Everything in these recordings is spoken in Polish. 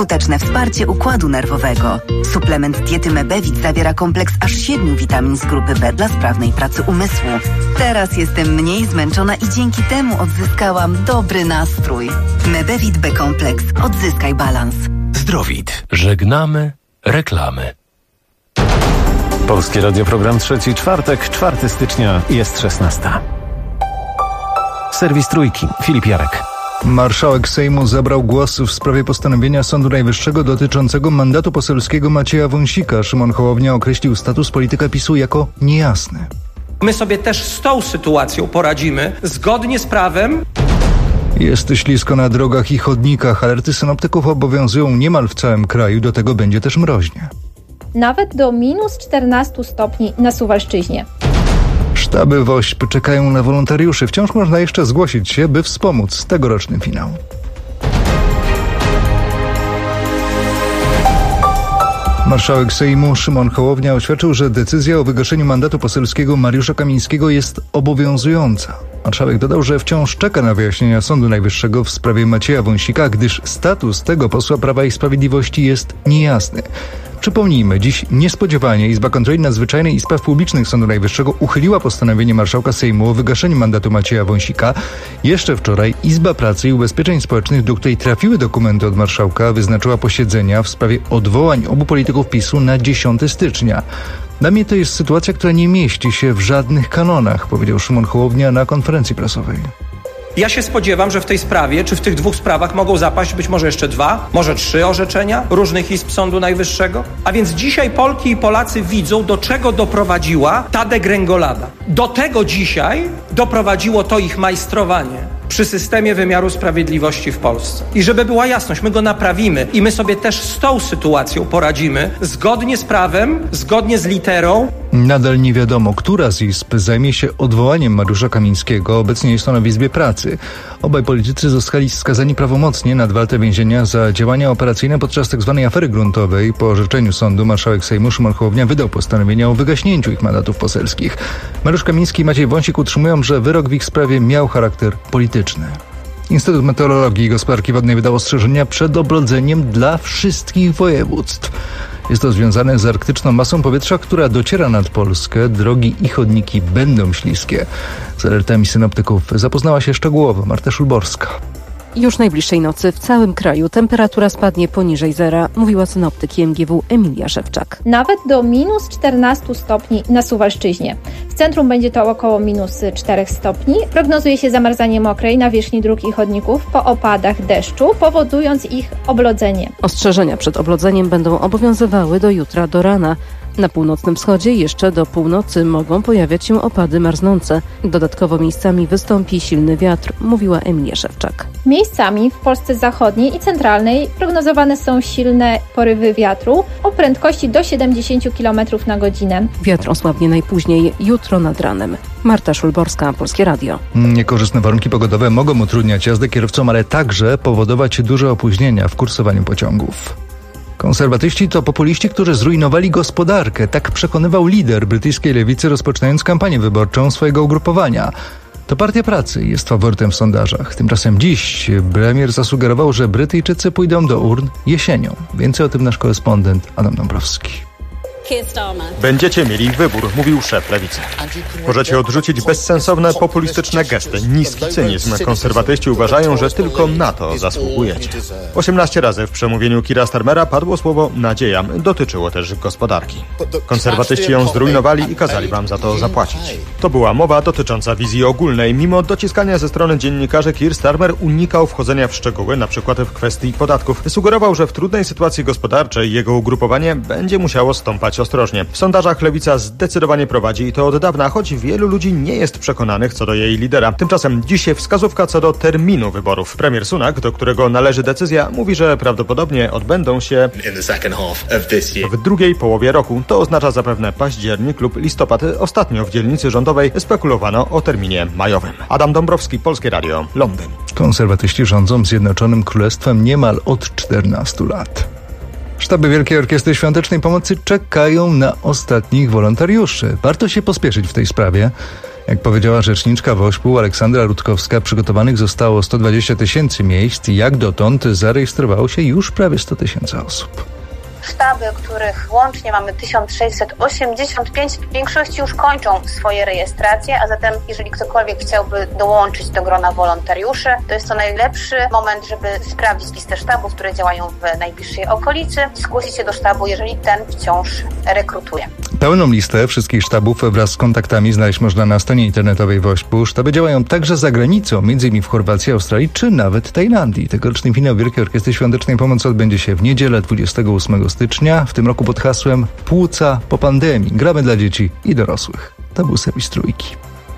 Skuteczne wsparcie układu nerwowego. Suplement diety Mebevit zawiera kompleks aż 7 witamin z grupy B dla sprawnej pracy umysłu. Teraz jestem mniej zmęczona i dzięki temu odzyskałam dobry nastrój. Mebevit B-kompleks. Odzyskaj balans. Zdrowit. Żegnamy reklamy. Polskie Radio, program trzeci, czwartek, 4 stycznia, jest 16. Serwis Trójki, Filip Jarek. Marszałek Sejmu zabrał głos w sprawie postanowienia Sądu Najwyższego dotyczącego mandatu poselskiego Macieja Wąsika. Szymon Hołownia określił status polityka PiS-u jako niejasny. My sobie też z tą sytuacją poradzimy zgodnie z prawem. Jest ślisko na drogach i chodnikach. Alerty synoptyków obowiązują niemal w całym kraju. Do tego będzie też mroźnie. Nawet do minus 14 stopni na Suwalszczyźnie. Sztaby WOŚP czekają na wolontariuszy. Wciąż można jeszcze zgłosić się, by wspomóc tegoroczny finał. Marszałek Sejmu Szymon Hołownia oświadczył, że decyzja o wygaszeniu mandatu poselskiego Mariusza Kamińskiego jest obowiązująca. Marszałek dodał, że wciąż czeka na wyjaśnienia Sądu Najwyższego w sprawie Macieja Wąsika, gdyż status tego posła Prawa i Sprawiedliwości jest niejasny. Przypomnijmy, dziś niespodziewanie Izba Kontroli Nadzwyczajnej i Spraw Publicznych Sądu Najwyższego uchyliła postanowienie marszałka Sejmu o wygaszeniu mandatu Macieja Wąsika. Jeszcze wczoraj Izba Pracy i Ubezpieczeń Społecznych, do której trafiły dokumenty od marszałka, wyznaczyła posiedzenia w sprawie odwołań obu polityków PiS-u na 10 stycznia. Dla mnie to jest sytuacja, która nie mieści się w żadnych kanonach, powiedział Szymon Hołownia na konferencji prasowej. Ja się spodziewam, że w tej sprawie, czy w tych dwóch sprawach mogą zapaść być może jeszcze 2, może 3 orzeczenia różnych izb Sądu Najwyższego. A więc dzisiaj Polki i Polacy widzą, do czego doprowadziła ta degrengolada. Do tego dzisiaj doprowadziło to ich majstrowanie przy systemie wymiaru sprawiedliwości w Polsce. I żeby była jasność, my go naprawimy i my sobie też z tą sytuacją poradzimy zgodnie z prawem, zgodnie z literą. Nadal nie wiadomo, która z izb zajmie się odwołaniem Mariusza Kamińskiego. Obecnie jest ono w Izbie Pracy. Obaj politycy zostali skazani prawomocnie na 2 lata więzienia za działania operacyjne podczas tzw. afery gruntowej. Po orzeczeniu sądu marszałek Sejmu Szymon Hołownia wydał postanowienia o wygaśnięciu ich mandatów poselskich. Mariusz Kamiński i Maciej Wąsik utrzymują, że wyrok w ich sprawie miał charakter polityczny. Instytut Meteorologii i Gospodarki Wodnej wydał ostrzeżenia przed oblodzeniem dla wszystkich województw. Jest to związane z arktyczną masą powietrza, która dociera nad Polskę. Drogi i chodniki będą śliskie. Z alertami synoptyków zapoznała się szczegółowo Marta Szulborska. Już najbliższej nocy w całym kraju temperatura spadnie poniżej zera, mówiła synoptyk MGW Emilia Szewczak. Nawet do minus 14 stopni na Suwalszczyźnie. W centrum będzie to około minus 4 stopni. Prognozuje się zamarzanie mokrej nawierzchni dróg i chodników po opadach deszczu, powodując ich oblodzenie. Ostrzeżenia przed oblodzeniem będą obowiązywały do jutra do rana. Na północnym wschodzie jeszcze do północy mogą pojawiać się opady marznące. Dodatkowo miejscami wystąpi silny wiatr, mówiła Emilia Szewczak. Miejscami w Polsce zachodniej i centralnej prognozowane są silne porywy wiatru o prędkości do 70 km na godzinę. Wiatr osłabnie najpóźniej jutro nad ranem. Marta Szulborska, Polskie Radio. Niekorzystne warunki pogodowe mogą utrudniać jazdę kierowcom, ale także powodować duże opóźnienia w kursowaniu pociągów. Konserwatyści to populiści, którzy zrujnowali gospodarkę. Tak przekonywał lider brytyjskiej lewicy, rozpoczynając kampanię wyborczą swojego ugrupowania. To Partia Pracy jest faworytem w sondażach. Tymczasem dziś premier zasugerował, że Brytyjczycy pójdą do urn jesienią. Więcej o tym nasz korespondent Adam Dąbrowski. Będziecie mieli wybór, mówił szef lewicy. Możecie odrzucić bezsensowne, populistyczne gesty, niski cynizm. Konserwatyści uważają, że tylko na to zasługujecie. 18 razy w przemówieniu Keira Starmera padło słowo nadzieja. Dotyczyło też gospodarki. Konserwatyści ją zrujnowali i kazali wam za to zapłacić. To była mowa dotycząca wizji ogólnej. Mimo dociskania ze strony dziennikarzy Keir Starmer unikał wchodzenia w szczegóły, na przykład w kwestii podatków. Sugerował, że w trudnej sytuacji gospodarczej jego ugrupowanie będzie musiało stąpać ostrożnie. W sondażach lewica zdecydowanie prowadzi i to od dawna, choć wielu ludzi nie jest przekonanych co do jej lidera. Tymczasem dzisiaj wskazówka co do terminu wyborów. Premier Sunak, do którego należy decyzja, mówi, że prawdopodobnie odbędą się w drugiej połowie roku. To oznacza zapewne październik lub listopad. Ostatnio w dzielnicy rządowej spekulowano o terminie majowym. Adam Dąbrowski, Polskie Radio, Londyn. Konserwatyści rządzą Zjednoczonym Królestwem niemal od 14 lat. Sztaby Wielkiej Orkiestry Świątecznej Pomocy czekają na ostatnich wolontariuszy. Warto się pospieszyć w tej sprawie. Jak powiedziała rzeczniczka WOŚP-u Aleksandra Rutkowska, przygotowanych zostało 120 000 miejsc i jak dotąd zarejestrowało się już prawie 100 000 osób. Sztaby, których łącznie mamy 1685, w większości już kończą swoje rejestracje, a zatem jeżeli ktokolwiek chciałby dołączyć do grona wolontariuszy, to jest to najlepszy moment, żeby sprawdzić listę sztabów, które działają w najbliższej okolicy i zgłosić się do sztabu, jeżeli ten wciąż rekrutuje. Pełną listę wszystkich sztabów wraz z kontaktami znaleźć można na stronie internetowej WOŚP-u. Sztaby działają także za granicą, m.in. w Chorwacji, Australii czy nawet Tajlandii. Tegoroczny finał Wielkiej Orkiestry Świątecznej Pomocy odbędzie się w niedzielę 28 stycznia, w tym roku pod hasłem Płuca po pandemii. Gramy dla dzieci i dorosłych. To był serwis Trójki.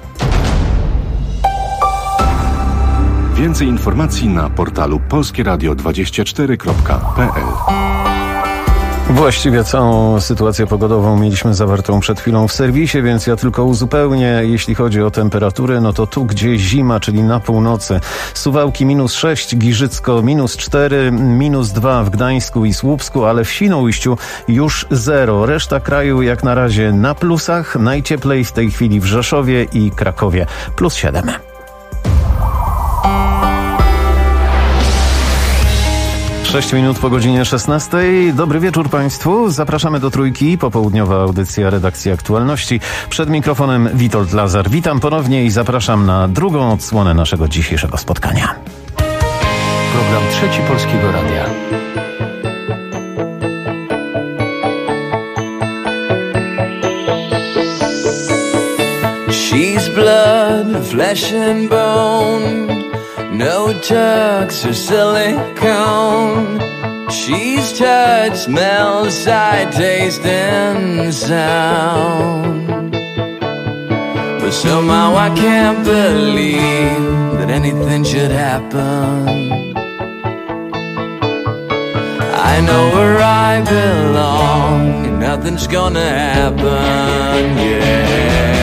Więcej informacji na portalu polskieradio24.pl. Właściwie całą sytuację pogodową mieliśmy zawartą przed chwilą w serwisie, więc ja tylko uzupełnię. Jeśli chodzi o temperatury, no to tu, gdzie zima, czyli na północy. Suwałki -6, Giżycko -4, -2 w Gdańsku i Słupsku, ale w Świnoujściu już 0. Reszta kraju jak na razie na plusach. Najcieplej w tej chwili w Rzeszowie i Krakowie +7. Sześć minut po godzinie 16. Dobry wieczór Państwu. Zapraszamy do Trójki. Popołudniowa audycja redakcji Aktualności. Przed mikrofonem Witold Lazar. Witam ponownie i zapraszam na drugą odsłonę naszego dzisiejszego spotkania. Program Trzeci Polskiego Radia. She's blood, flesh and bone. No tucks or silicone. She's touch, smell, sight, taste, and sound. But somehow I can't believe that anything should happen. I know where I belong and nothing's gonna happen, yeah.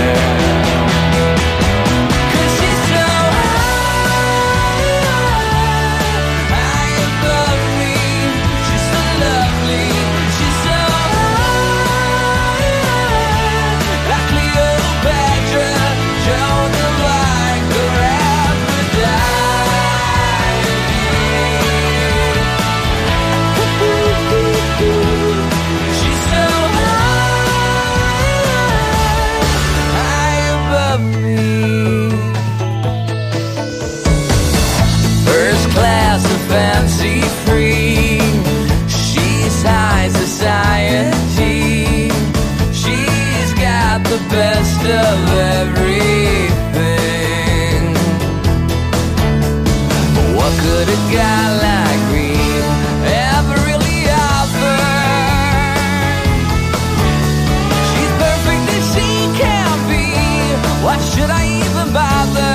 Fancy free, she's high society. She's got the best of everything. What could a guy like me ever really offer? She's perfect as she can be. Why should I even bother?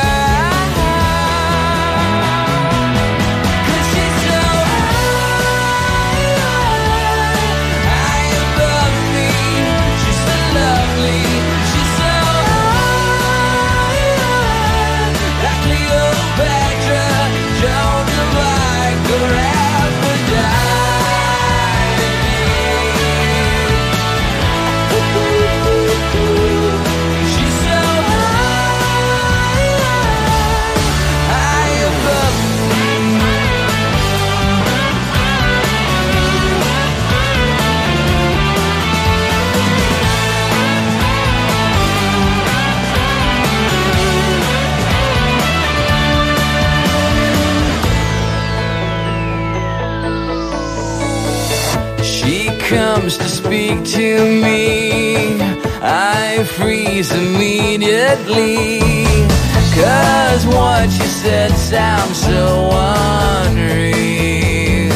Comes to speak to me, I freeze immediately, 'cause what you said sounds so unreal.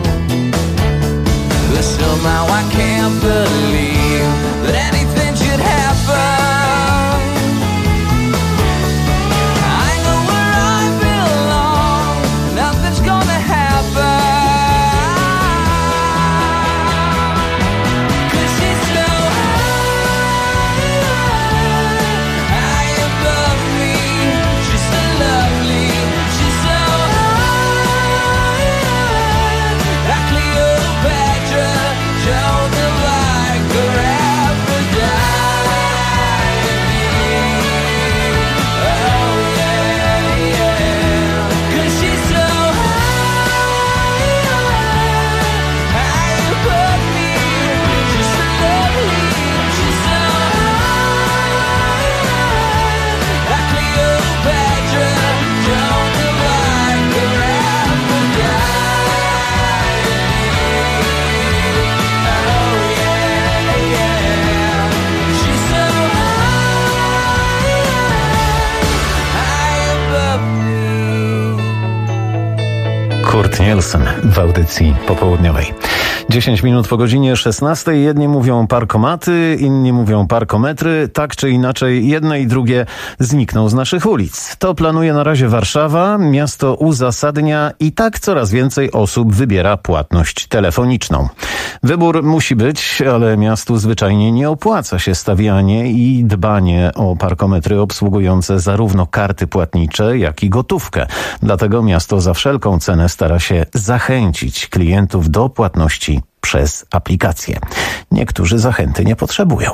But somehow I can't believe that anything should happen. I know where I belong, nothing's gonna happen. Like Danielsen w audycji popołudniowej. 10 minut po godzinie 16. Jedni mówią parkomaty, inni mówią parkometry. Tak czy inaczej, jedne i drugie znikną z naszych ulic. To planuje na razie Warszawa. Miasto uzasadnia i tak coraz więcej osób wybiera płatność telefoniczną. Wybór musi być, ale miastu zwyczajnie nie opłaca się stawianie i dbanie o parkometry obsługujące zarówno karty płatnicze, jak i gotówkę. Dlatego miasto za wszelką cenę stara się zachęcić klientów do płatności przez aplikację. Niektórzy zachęty nie potrzebują.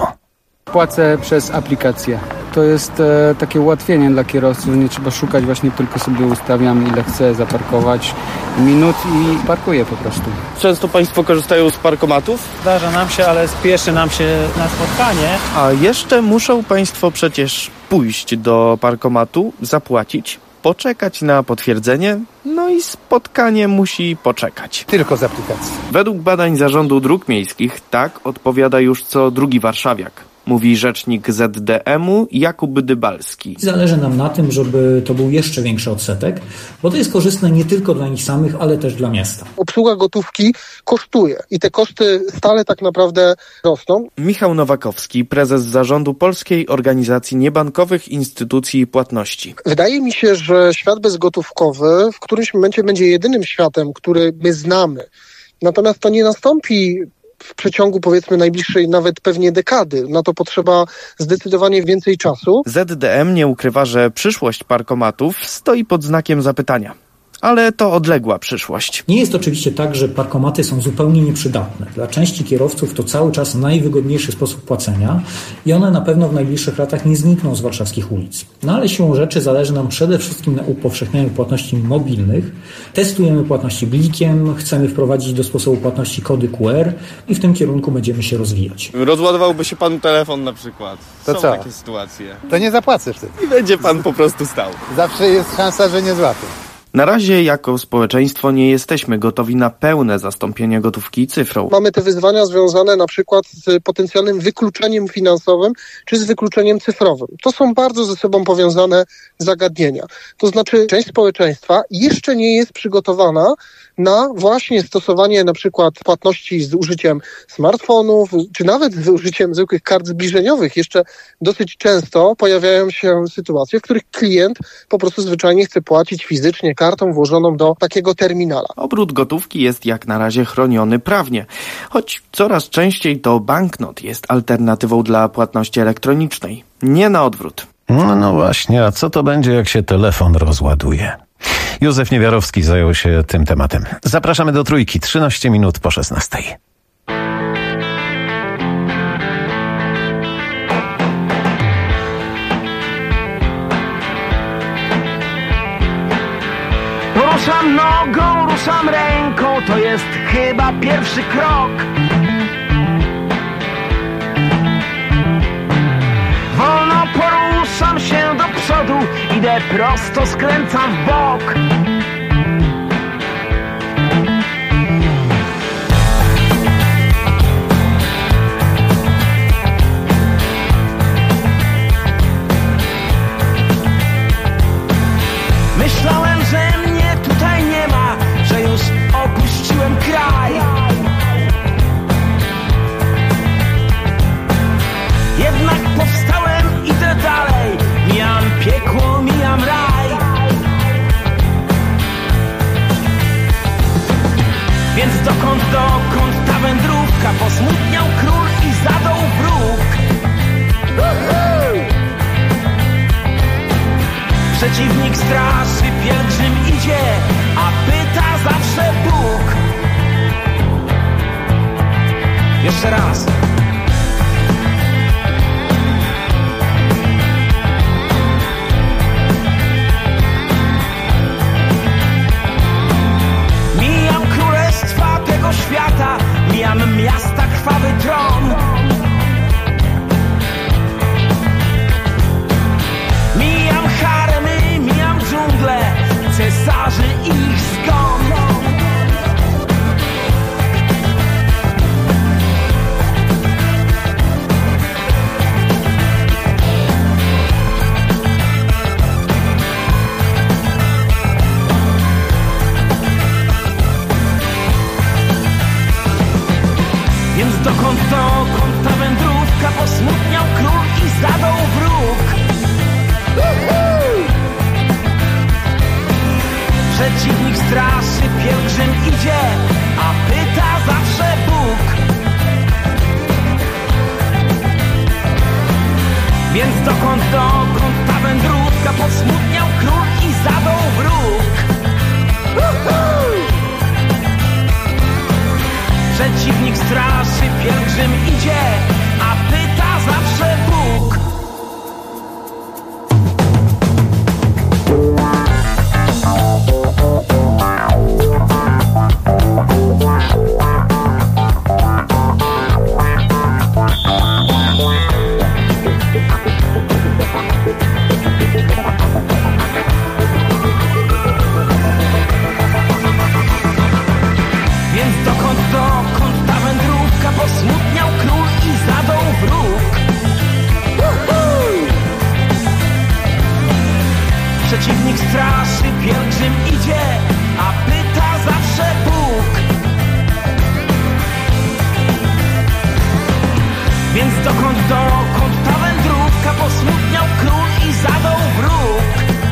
Płacę przez aplikację. To jest takie ułatwienie dla kierowców. Nie trzeba szukać, właśnie tylko sobie ustawiam, ile chcę zaparkować minut i parkuję po prostu. Często Państwo korzystają z parkomatów? Zdarza nam się, ale spieszy nam się na spotkanie. A jeszcze muszą Państwo przecież pójść do parkomatu, zapłacić, poczekać na potwierdzenie, no i spotkanie musi poczekać. Tylko z aplikacji. Według badań Zarządu Dróg Miejskich tak odpowiada już co drugi warszawiak. Mówi rzecznik ZDM-u Jakub Dybalski. Zależy nam na tym, żeby to był jeszcze większy odsetek, bo to jest korzystne nie tylko dla nich samych, ale też dla miasta. Obsługa gotówki kosztuje i te koszty stale tak naprawdę rosną. Michał Nowakowski, prezes Zarządu Polskiej Organizacji Niebankowych Instytucji Płatności. Wydaje mi się, że świat bezgotówkowy w którymś momencie będzie jedynym światem, który my znamy. Natomiast to nie nastąpi w przeciągu, powiedzmy, najbliższej nawet pewnie dekady. Na to potrzeba zdecydowanie więcej czasu. ZDM nie ukrywa, że przyszłość parkomatów stoi pod znakiem zapytania. Ale to odległa przyszłość. Nie jest oczywiście tak, że parkomaty są zupełnie nieprzydatne. Dla części kierowców to cały czas najwygodniejszy sposób płacenia i one na pewno w najbliższych latach nie znikną z warszawskich ulic. No ale siłą rzeczy zależy nam przede wszystkim na upowszechnianiu płatności mobilnych. Testujemy płatności blikiem, chcemy wprowadzić do sposobu płatności kody QR i w tym kierunku będziemy się rozwijać. Rozładowałby się Pan telefon na przykład. To są co? takie sytuacje. To nie zapłacę wtedy. I będzie Pan po prostu stał. Zawsze jest szansa, że nie złapię. Na razie jako społeczeństwo nie jesteśmy gotowi na pełne zastąpienie gotówki cyfrą. Mamy te wyzwania związane na przykład z potencjalnym wykluczeniem finansowym czy z wykluczeniem cyfrowym. To są bardzo ze sobą powiązane zagadnienia. To znaczy część społeczeństwa jeszcze nie jest przygotowana na właśnie stosowanie na przykład płatności z użyciem smartfonów, czy nawet z użyciem zwykłych kart zbliżeniowych. Jeszcze dosyć często pojawiają się sytuacje, w których klient po prostu zwyczajnie chce płacić fizycznie kartą włożoną do takiego terminala. Obrót gotówki jest jak na razie chroniony prawnie, choć coraz częściej to banknot jest alternatywą dla płatności elektronicznej, nie na odwrót. No właśnie, a co to będzie, jak się telefon rozładuje? Józef Niewiarowski zajął się tym tematem. Zapraszamy do Trójki, 13 minut po 16. Ruszam nogą, ruszam ręką, to jest chyba pierwszy krok. Wolno poruszam się do przodu, idę prosto, skręcam w bok. Myślałem, że mnie tutaj nie ma, że już opuściłem kraj. Jednak powstałem, idę dalej, mijam piekło, mijam raj. Więc dokąd ta wędrówka? Posmutniał król i zadał wróg. Przeciwnik straszy, pielgrzym idzie, a pyta zawsze Bóg. Jeszcze raz. Mijam królestwa tego świata, mijam miasta, krwawy tron. Mijam haremy, mijam dżunglę, cesarzy i ich zgon. Więc dokąd ta wędrówka? Posmutniał król i zadał wróg. Przeciwnik straszy, pielgrzym idzie, a pyta zawsze Bóg. Więc dokąd ta wędrówka? Posmutniał król i zadał wróg. Przeciwnik straszy, pielgrzym idzie, a pyta zawsze Bóg. Więc dokąd ta wędrówka? Posmutniał król i zadał wróg. Przeciwnik straszy, pielgrzym idzie, a pyta zawsze Bóg. Więc dokąd ta wędrówka? Posmutniał król i zadał wróg.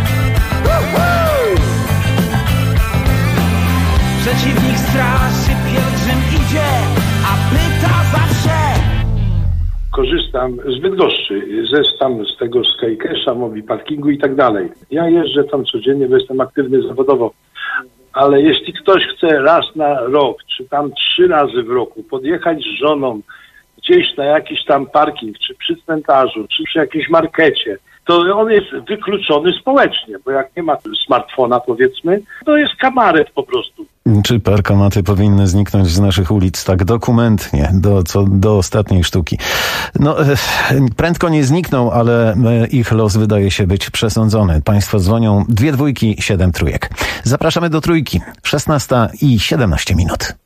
Przeciwnik straszy, pielgrzym idzie, a pyta zawsze. Korzystam z Bydgoszczy, z tego Skycasha, mobil parkingu i tak dalej. Ja jeżdżę tam codziennie, bo jestem aktywny zawodowo, ale jeśli ktoś chce raz na rok, czy tam 3 razy w roku podjechać z żoną gdzieś na jakiś tam parking, czy przy cmentarzu, czy przy jakimś markecie, to on jest wykluczony społecznie, bo jak nie ma smartfona, powiedzmy, to jest kabaret po prostu. Czy parkomaty powinny zniknąć z naszych ulic tak dokumentnie, do ostatniej sztuki? No, prędko nie znikną, ale ich los wydaje się być przesądzony. Państwo dzwonią 2 dwójki, 7 trójek. Zapraszamy do trójki. 16:17.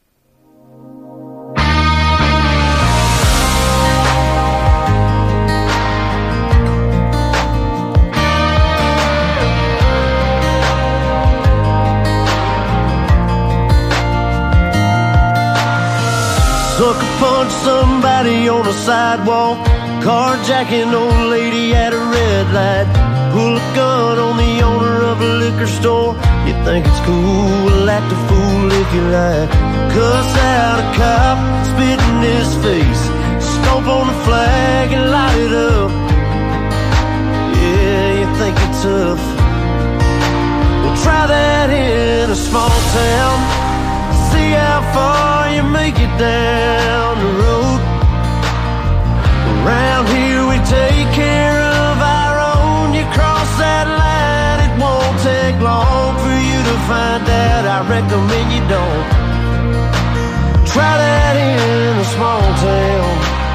Sucker punch somebody on a sidewalk, carjacking old lady at a red light, pull a gun on the owner of a liquor store. You think it's cool, act a fool if you like. Cuss out a cop, spit in his face, stomp on the flag and light it up. Yeah, you think it's tough. Well, try that in a small town. See how far you make it down the road. Around here we take care of our own. You cross that line, it won't take long for you to find out. I recommend you don't. Try that in a small town.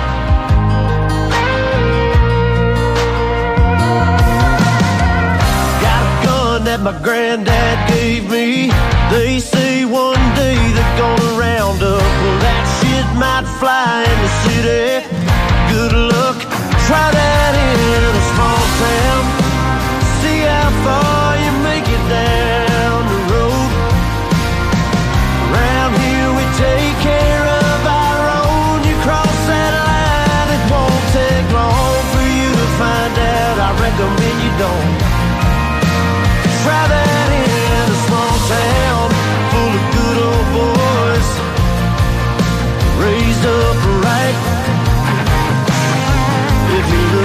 Got a gun that my granddad gave me. They say one day they're gonna round up. Well, that shit might fly in the city. Good luck, try that in a small town. See how far you make it down the road. Around here we take care of our own. You cross that line, it won't take long for you to find out. I recommend you don't. Try that in a small town full of good old boys, raised up right. If you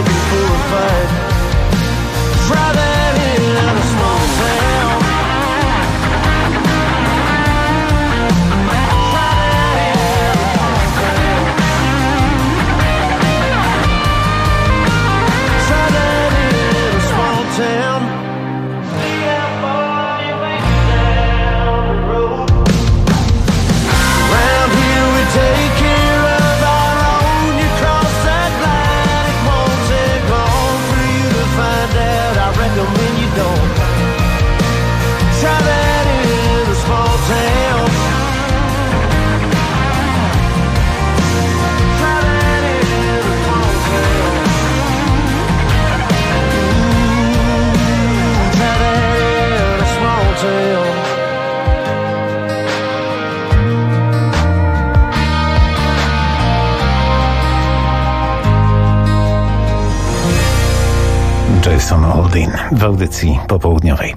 Jason Aldean w audycji popołudniowej.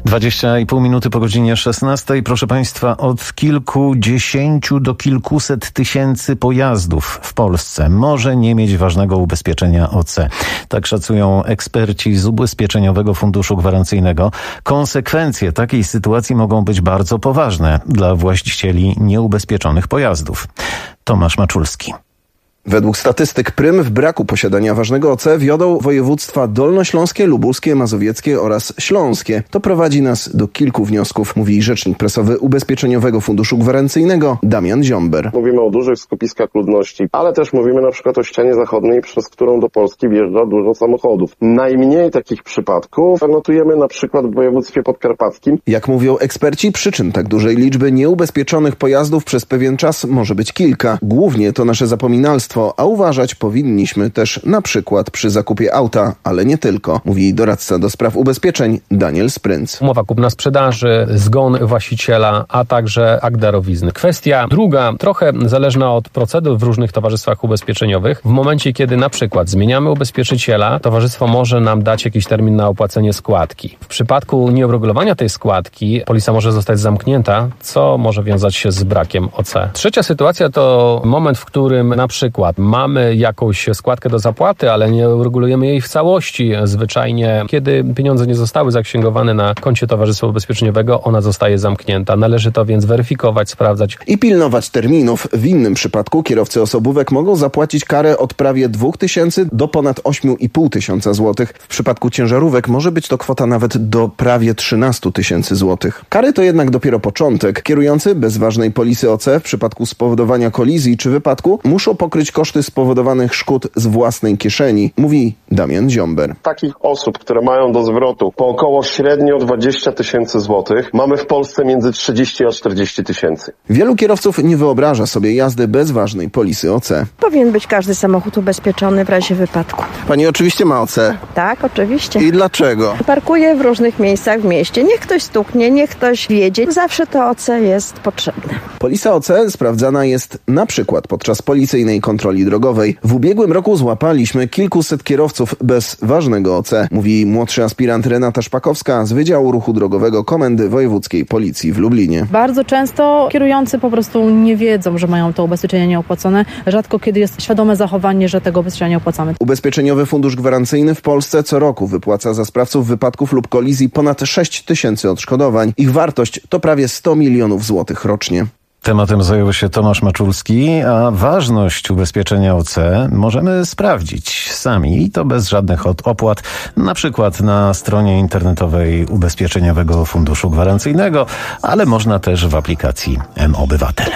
20,5 minuty po godzinie 16. Proszę Państwa, od kilkudziesięciu do kilkuset tysięcy pojazdów w Polsce może nie mieć ważnego ubezpieczenia OC. Tak szacują eksperci z Ubezpieczeniowego Funduszu Gwarancyjnego. Konsekwencje takiej sytuacji mogą być bardzo poważne dla właścicieli nieubezpieczonych pojazdów. Tomasz Maczulski. Według statystyk prym w braku posiadania ważnego OC wiodą województwa dolnośląskie, lubuskie, mazowieckie oraz śląskie. To prowadzi nas do kilku wniosków, mówi rzecznik prasowy Ubezpieczeniowego Funduszu Gwarancyjnego Damian Ziomber. Mówimy o dużych skupiskach ludności, ale też mówimy na przykład o ścianie zachodniej, przez którą do Polski wjeżdża dużo samochodów. Najmniej takich przypadków notujemy na przykład w województwie podkarpackim. Jak mówią eksperci, przyczyn tak dużej liczby nieubezpieczonych pojazdów przez pewien czas może być kilka. Głównie to nasze zapominalstwo, a uważać powinniśmy też na przykład przy zakupie auta, ale nie tylko, mówi doradca do spraw ubezpieczeń Daniel Sprync. Umowa kupna-sprzedaży, zgon właściciela, a także akt darowizny. Kwestia druga, trochę zależna od procedur w różnych towarzystwach ubezpieczeniowych. W momencie, kiedy na przykład zmieniamy ubezpieczyciela, towarzystwo może nam dać jakiś termin na opłacenie składki. W przypadku nieuregulowania tej składki polisa może zostać zamknięta, co może wiązać się z brakiem OC. Trzecia sytuacja to moment, w którym na przykład mamy jakąś składkę do zapłaty, ale nie uregulujemy jej w całości. Zwyczajnie, kiedy pieniądze nie zostały zaksięgowane na koncie towarzystwa ubezpieczeniowego, ona zostaje zamknięta. Należy to więc weryfikować, sprawdzać. I pilnować terminów. W innym przypadku kierowcy osobówek mogą zapłacić karę od prawie 2000 do ponad 8500 złotych. W przypadku ciężarówek może być to kwota nawet do prawie 13 000 złotych. Kary to jednak dopiero początek. Kierujący bez ważnej polisy OC w przypadku spowodowania kolizji czy wypadku muszą pokryć koszty spowodowanych szkód z własnej kieszeni, mówi Damian Ziomber. Takich osób, które mają do zwrotu po około średnio 20 000 złotych, mamy w Polsce między 30 a 40 tysięcy. Wielu kierowców nie wyobraża sobie jazdy bez ważnej polisy OC. Powinien być każdy samochód ubezpieczony w razie wypadku. Pani oczywiście ma OC? Tak, oczywiście. I dlaczego? Parkuję w różnych miejscach w mieście. Niech ktoś stuknie, niech ktoś wiedzie. Zawsze to OC jest potrzebne. Polisa OC sprawdzana jest na przykład podczas policyjnej kontroli drogowej. W ubiegłym roku złapaliśmy kilkuset kierowców bez ważnego OC, mówi młodszy aspirant Renata Szpakowska z Wydziału Ruchu Drogowego Komendy Wojewódzkiej Policji w Lublinie. Bardzo często kierujący po prostu nie wiedzą, że mają to ubezpieczenie nieopłacone. Rzadko kiedy jest świadome zachowanie, że tego ubezpieczenia nie opłacamy. Ubezpieczeniowy Fundusz Gwarancyjny w Polsce co roku wypłaca za sprawców wypadków lub kolizji ponad 6 000 odszkodowań. Ich wartość to prawie 100 milionów złotych rocznie. Tematem zajął się Tomasz Maczulski, a ważność ubezpieczenia OC możemy sprawdzić sami i to bez żadnych opłat, na przykład na stronie internetowej Ubezpieczeniowego Funduszu Gwarancyjnego, ale można też w aplikacji mObywatel.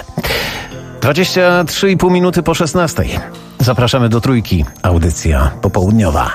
23,5 minuty po 16. Zapraszamy do Trójki. Audycja popołudniowa.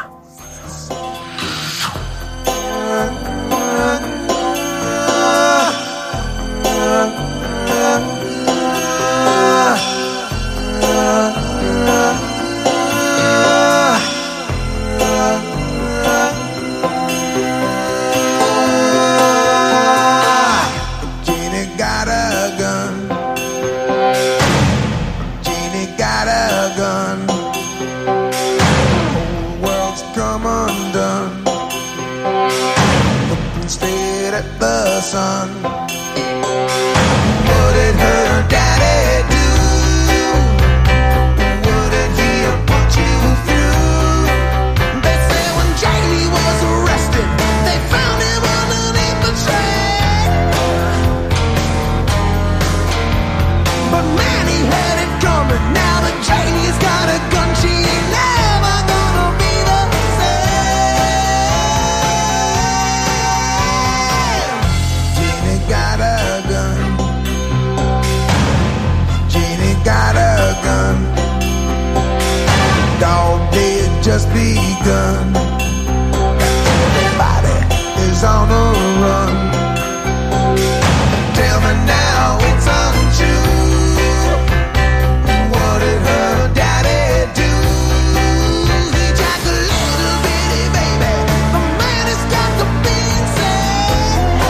Just begun. Everybody is on the run. Tell me now it's untrue. What did her daddy do? He jacked a little bitty baby. The man has got the being said.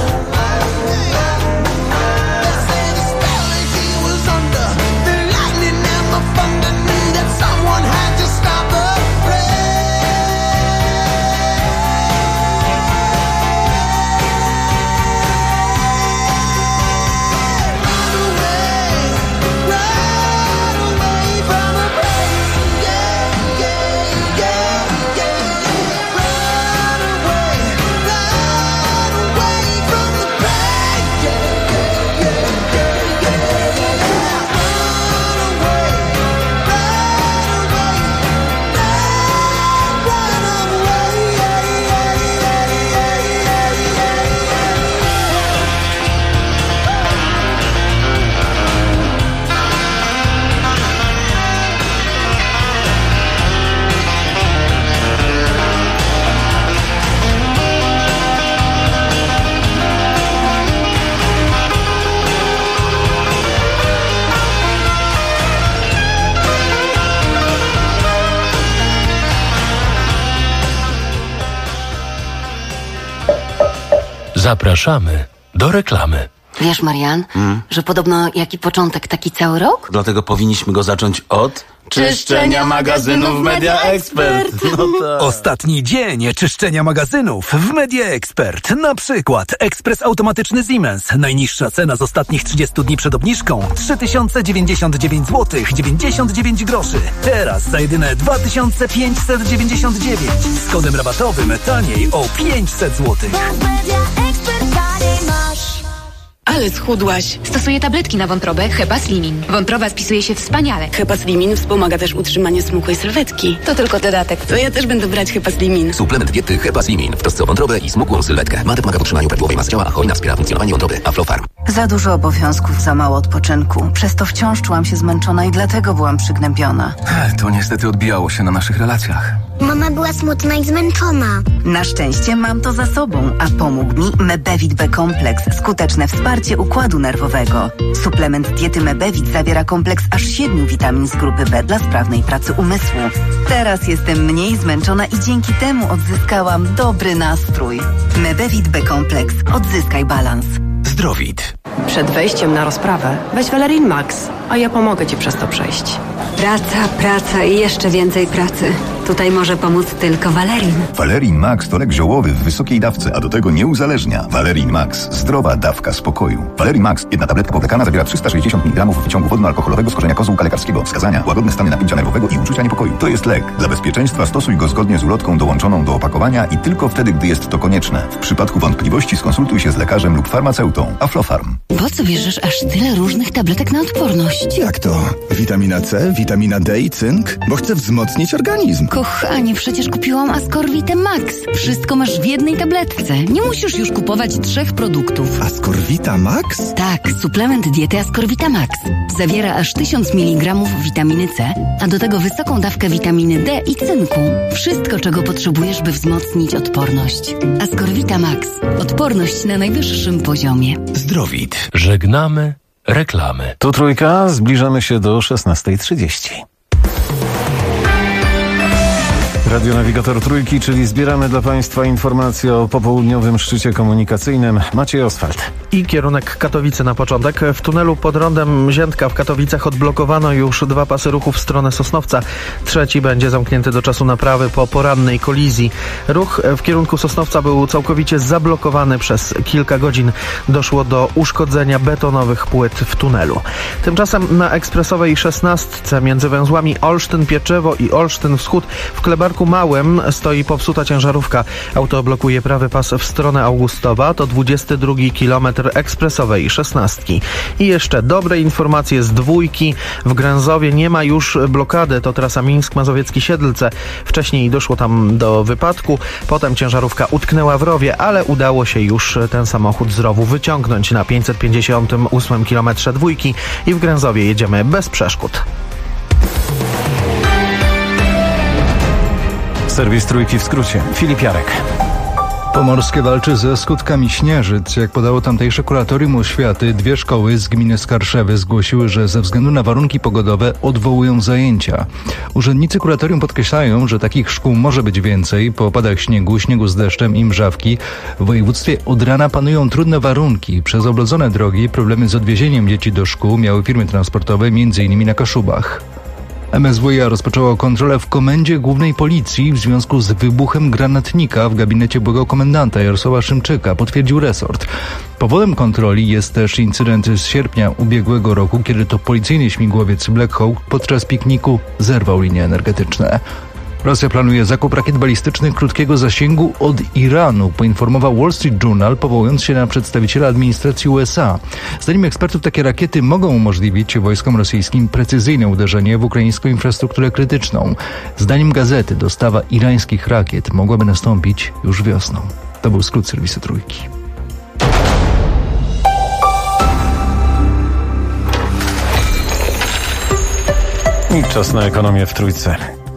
They say the spell that he was under, the lightning and the thunder knew that someone had to stop her. Zapraszamy do reklamy. Wiesz, Marian, że podobno jaki początek, taki cały rok? Dlatego powinniśmy go zacząć od czyszczenia magazynów Media Expert. No tak. Ostatni dzień czyszczenia magazynów w Media Expert. Na przykład ekspres automatyczny Siemens. Najniższa cena z ostatnich 30 dni przed obniżką 3099 zł 99 groszy. Teraz za jedyne 2599. Z kodem rabatowym taniej o 500 zł. Ale schudłaś. Stosuję tabletki na wątrobę Hepaslimin. Wątroba spisuje się wspaniale. Hepaslimin wspomaga też utrzymanie smukłej sylwetki. To tylko dodatek. To ja też będę brać Hepaslimin. Suplement diety Hepaslimin w trosce o wątrobę i smukłą sylwetkę. Ma pomaga w utrzymaniu prawidłowej masy ciała, a hojna wspiera funkcjonowanie wątroby. Aflofarm. Za dużo obowiązków, za mało odpoczynku. Przez to wciąż czułam się zmęczona i dlatego byłam przygnębiona. To niestety odbijało się na naszych relacjach. Mama była smutna i zmęczona. Na szczęście mam to za sobą, a pomógł mi Mebevit B-kompleks. Skuteczne wsparcie układu nerwowego. Suplement diety Mebevit zawiera kompleks aż 7 witamin z grupy B dla sprawnej pracy umysłu. Teraz jestem mniej zmęczona i dzięki temu odzyskałam dobry nastrój. Mebevit B-kompleks. Odzyskaj balans. Zdrowit. Przed wejściem na rozprawę weź Valerin Max, a ja pomogę Ci przez to przejść. Praca i jeszcze więcej pracy. Tutaj może pomóc tylko Valerin. Valerin Max to lek ziołowy w wysokiej dawce, a do tego nie uzależnia. Valerin Max. Zdrowa dawka spokoju. Valerin Max. Jedna tabletka powlekana zawiera 360 mg wyciągu wodno-alkoholowego z korzenia kozłka lekarskiego. Wskazania: łagodne stany napięcia nerwowego i uczucia niepokoju. To jest lek. Dla bezpieczeństwa stosuj go zgodnie z ulotką dołączoną do opakowania i tylko wtedy, gdy jest to konieczne. W przypadku wątpliwości skonsultuj się z lekarzem lub farmaceutą. Aflofarm. Po co bierzesz aż tyle różnych tabletek na odporność? Jak to? Witamina C, witamina D i cynk? Bo chcę wzmocnić organizm. Kochanie, przecież kupiłam Ascorvitę Max. Wszystko masz w jednej tabletce. Nie musisz już kupować 3 produktów. Ascorvita Max? Tak, suplement diety Ascorvita Max. Zawiera aż 1000 mg witaminy C, a do tego wysoką dawkę witaminy D i cynku. Wszystko, czego potrzebujesz, by wzmocnić odporność. Ascorvita Max. Odporność na najwyższym poziomie. Zdrowit. Żegnamy reklamy. Tu Trójka, zbliżamy się do 16:30. Radionawigator Trójki, czyli zbieramy dla Państwa informacje o popołudniowym szczycie komunikacyjnym. Maciej Oswald. I kierunek Katowice na początek. W tunelu pod rondem Ziętka w Katowicach odblokowano już 2 pasy ruchu w stronę Sosnowca. 3 będzie zamknięty do czasu naprawy po porannej kolizji. Ruch w kierunku Sosnowca był całkowicie zablokowany przez kilka godzin. Doszło do uszkodzenia betonowych płyt w tunelu. Tymczasem na ekspresowej 16 między węzłami Olsztyn-Pieczewo i Olsztyn-Wschód w Klebarku Małym stoi popsuta ciężarówka. Auto blokuje prawy pas w stronę Augustowa. To 22 kilometr ekspresowej 16. I jeszcze dobre informacje z 2. W Gręzowie nie ma już blokady. To trasa Mińsk-Mazowiecki-Siedlce. Wcześniej doszło tam do wypadku. Potem ciężarówka utknęła w rowie, ale udało się już ten samochód z rowu wyciągnąć na 558 kilometrze 2 i w Gręzowie jedziemy bez przeszkód. Serwis Trójki w skrócie. Filip Jarek. Pomorskie walczy ze skutkami śnieżyc. Jak podało tamtejsze kuratorium oświaty, 2 szkoły z gminy Skarszewy zgłosiły, że ze względu na warunki pogodowe odwołują zajęcia. Urzędnicy kuratorium podkreślają, że takich szkół może być więcej. Po opadach śniegu z deszczem i mrzawki w województwie od rana panują trudne warunki. Przez oblodzone drogi problemy z odwiezieniem dzieci do szkół miały firmy transportowe, m.in. na Kaszubach. MSWiA rozpoczęło kontrolę w Komendzie Głównej Policji w związku z wybuchem granatnika w gabinecie byłego komendanta Jarosława Szymczyka, potwierdził resort. Powodem kontroli jest też incydent z sierpnia ubiegłego roku, kiedy to policyjny śmigłowiec Black Hawk podczas pikniku zerwał linie energetyczne. Rosja planuje zakup rakiet balistycznych krótkiego zasięgu od Iranu, poinformował Wall Street Journal, powołując się na przedstawiciela administracji USA. Zdaniem ekspertów takie rakiety mogą umożliwić wojskom rosyjskim precyzyjne uderzenie w ukraińską infrastrukturę krytyczną. Zdaniem gazety dostawa irańskich rakiet mogłaby nastąpić już wiosną. To był skrót serwisu Trójki. I czas na ekonomię w Trójce.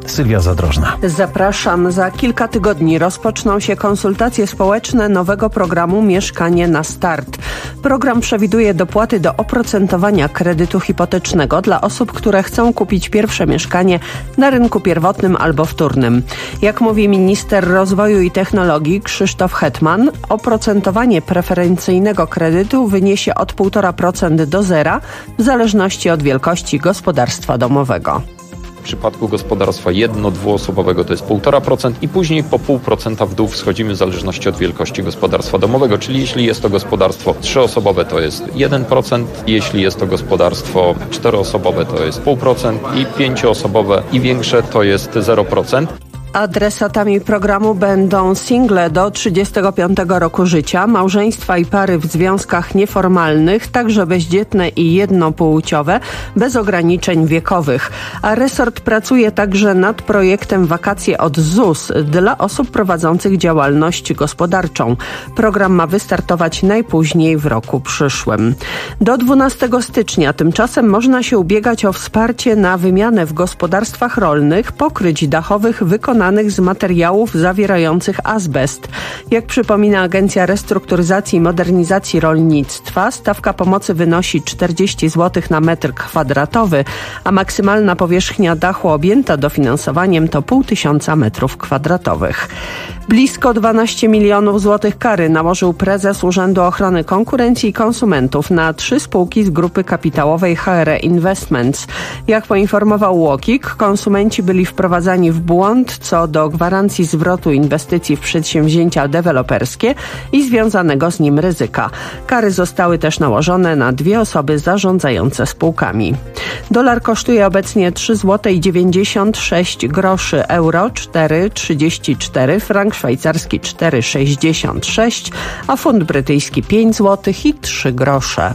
Sylwia Zadrożna. Zapraszam. Za kilka tygodni rozpoczną się konsultacje społeczne nowego programu Mieszkanie na start. Program przewiduje dopłaty do oprocentowania kredytu hipotecznego dla osób, które chcą kupić pierwsze mieszkanie na rynku pierwotnym albo wtórnym. Jak mówi minister rozwoju i technologii Krzysztof Hetman, oprocentowanie preferencyjnego kredytu wyniesie od 1,5% do 0% w zależności od wielkości gospodarstwa domowego. W przypadku gospodarstwa jedno-dwuosobowego to jest 1,5% i później po 0,5% w dół wschodzimy w zależności od wielkości gospodarstwa domowego, czyli jeśli jest to gospodarstwo 3-osobowe to jest 1%, jeśli jest to gospodarstwo 4-osobowe to jest 0,5% i 5-osobowe i większe to jest 0%. Adresatami programu będą single do 35 roku życia, małżeństwa i pary w związkach nieformalnych, także bezdzietne i jednopłciowe, bez ograniczeń wiekowych. A resort pracuje także nad projektem Wakacje od ZUS dla osób prowadzących działalność gospodarczą. Program ma wystartować najpóźniej w roku przyszłym. Do 12 stycznia tymczasem można się ubiegać o wsparcie na wymianę w gospodarstwach rolnych pokryć dachowych wykonanych z materiałów zawierających azbest. Jak przypomina Agencja Restrukturyzacji i Modernizacji Rolnictwa, stawka pomocy wynosi 40 zł na metr kwadratowy, a maksymalna powierzchnia dachu objęta dofinansowaniem to 500 m². Blisko 12 milionów złotych kary nałożył prezes Urzędu Ochrony Konkurencji i Konsumentów na 3 spółki z grupy kapitałowej HRE Investments. Jak poinformował UOKiK, konsumenci byli wprowadzani w błąd co do gwarancji zwrotu inwestycji w przedsięwzięcia deweloperskie i związanego z nim ryzyka. Kary zostały też nałożone na 2 osoby zarządzające spółkami. Dolar kosztuje obecnie 3,96 zł, euro 4,34, frank szwajcarski 4,66, a funt brytyjski 5 zł i 3 grosze.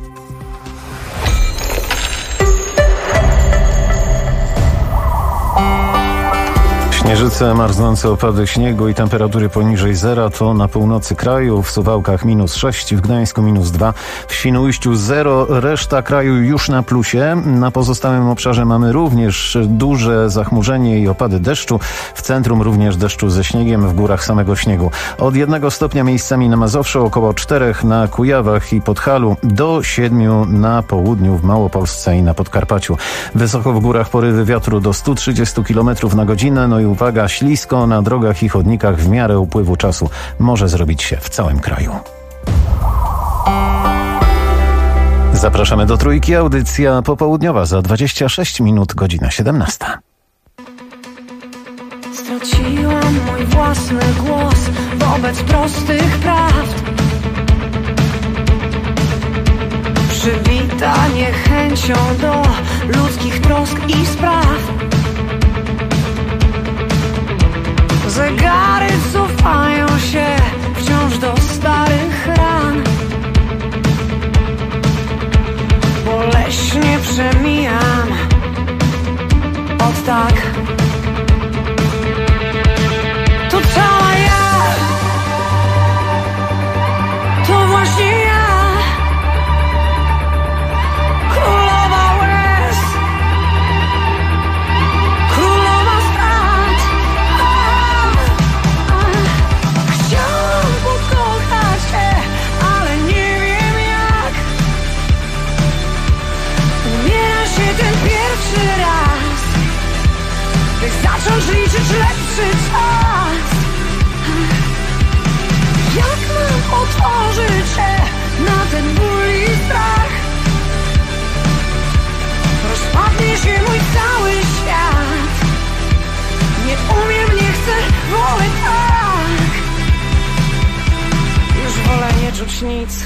Śnieżyce, marznące opady śniegu i temperatury poniżej zera to na północy kraju, w Suwałkach -6, w Gdańsku -2, w Świnoujściu 0, reszta kraju już na plusie. Na pozostałym obszarze mamy również duże zachmurzenie i opady deszczu. W centrum również deszczu ze śniegiem, w górach samego śniegu. Od 1 stopnia miejscami na Mazowszu, około 4 na Kujawach i Podhalu, do 7 na południu, w Małopolsce i na Podkarpaciu. Wysoko w górach porywy wiatru do 130 km na godzinę, no i uwaga, ślisko na drogach i chodnikach w miarę upływu czasu może zrobić się w całym kraju. Zapraszamy do Trójki, audycja popołudniowa za 26 minut, godzina 17. Straciłam mój własny głos wobec prostych prawd. Przywita niechęcią do ludzkich trosk i spraw. Zegary cofają się wciąż do starych ran. Boleśnie przemijam od tak. To cała ja, to właśnie ja, królowa łez, królowa strat. Chciałam pokochać się, ale nie wiem jak. Umiera się ten pierwszy raz, by zacząć liczyć lepszy czas. Jak mam otworzyć się na ten ból i strach? Rozpadnie się mój cały świat. Nie umiem, nie chcę, wolę tak. Już wolę nie czuć nic.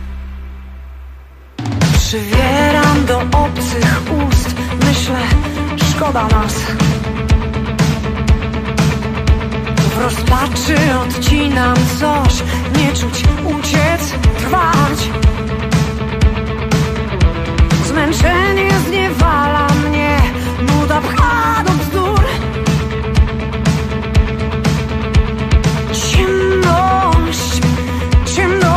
Przywieram do obcych ust. Myślę, szkoda nas. W rozpaczy odcinam coś. Nie czuć, uciec, trwać. Zmęczenie zniewala mnie. Nuda pcha do bzdur. Ciemność, ciemność.